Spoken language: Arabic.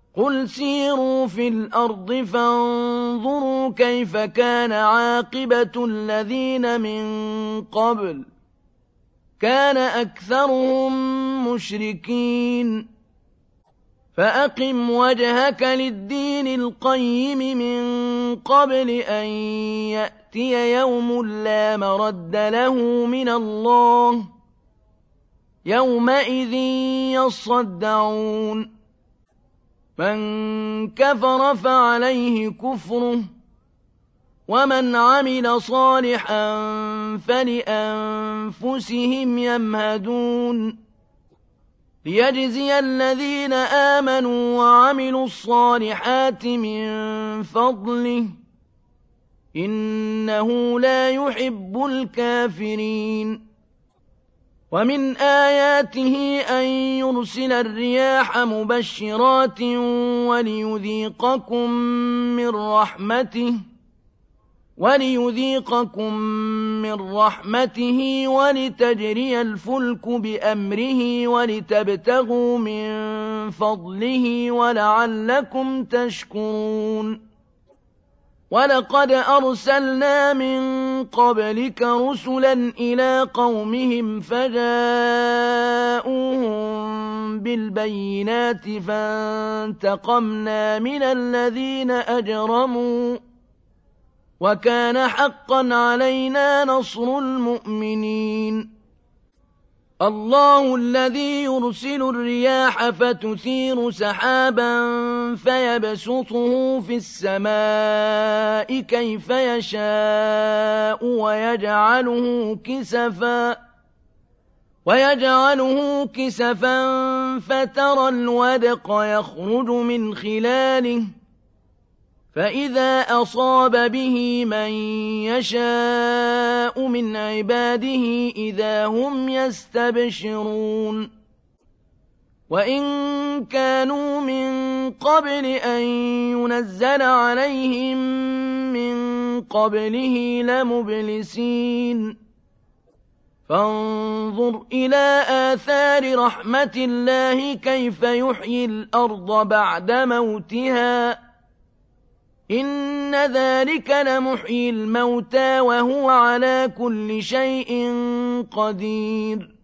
قُلْ سِيرُوا فِي الْأَرْضِ فَانظُرُوا كَيْفَ كَانَ عَاقِبَةُ الَّذِينَ مِن قَبْلُ كَانَ أَكْثَرُهُم مُّشْرِكِينَ فَأَقِمْ وَجْهَكَ لِلدِّينِ الْقَيِّمِ مِن قَبْلِ أَن يَأْتِيَ يَوْمٌ لَّا مَرَدَّ لَهُ مِنَ اللَّهِ يَوْمَئِذٍ يَصَّدَّعُونَ مَن كَفَرَ فَعَلَيْهِ كُفْرُهُ وَمَنْ عَمِلَ صَالِحًا فَلِأَنفُسِهِمْ يَمْهَدُونَ لِيَجْزِيَ الَّذِينَ آمَنُوا وَعَمِلُوا الصَّالِحَاتِ مِن فَضْلِهِ ۚ إِنَّهُ لَا يُحِبُّ الْكَافِرِينَ وَمِنْ آيَاتِهِ أَن يُرْسِلَ الرِّيَاحَ مُبَشِّرَاتٍ وَلِيُذِيقَكُم مِّن رَّحْمَتِهِ وَلِتَجْرِيَ الْفُلْكُ بِأَمْرِهِ وَلِتَبْتَغُوا مِن فَضْلِهِ وَلَعَلَّكُمْ تَشْكُرُونَ وَلَقَدْ أَرْسَلْنَا مِن قَبْلِكَ رُسُلًا إِلَىٰ قَوْمِهِمْ فَجَاءُوهُم بِالْبَيِّنَاتِ فَانتَقَمْنَا مِنَ الَّذِينَ أَجْرَمُوا ۖ وَكَانَ حَقًّا عَلَيْنَا نَصْرُ الْمُؤْمِنِينَ اللَّهُ الَّذِي يُرْسِلُ الرِّيَاحَ فَتُثِيرُ سَحَابًا فَيَبْسُطُهُ فِي السَّمَاءِ كَيْفَ يَشَاءُ وَيَجْعَلُهُ كِسَفًا فَتَرَى الْوَدْقَ يَخْرُجُ مِنْ خِلَالِهِ فَإِذَا أَصَابَ بِهِ مَن يَشَاءُ مِنْ عِبَادِهِ إِذَا هُمْ يَسْتَبْشِرُونَ وَإِن كَانُوا مِن قَبْلِ أَن يُنَزَّلَ عَلَيْهِم مِّن قَبْلِهِ لَمُبْلِسِينَ فَانظُرْ إِلَىٰ آثَارِ رَحْمَتِ اللَّهِ كَيْفَ يُحْيِي الْأَرْضَ بَعْدَ مَوْتِهَا ۚ إِنَّ ذَٰلِكَ لَمُحْيِي الْمَوْتَىٰ وَهُوَ عَلَىٰ كُلِّ شَيْءٍ قَدِيرٌ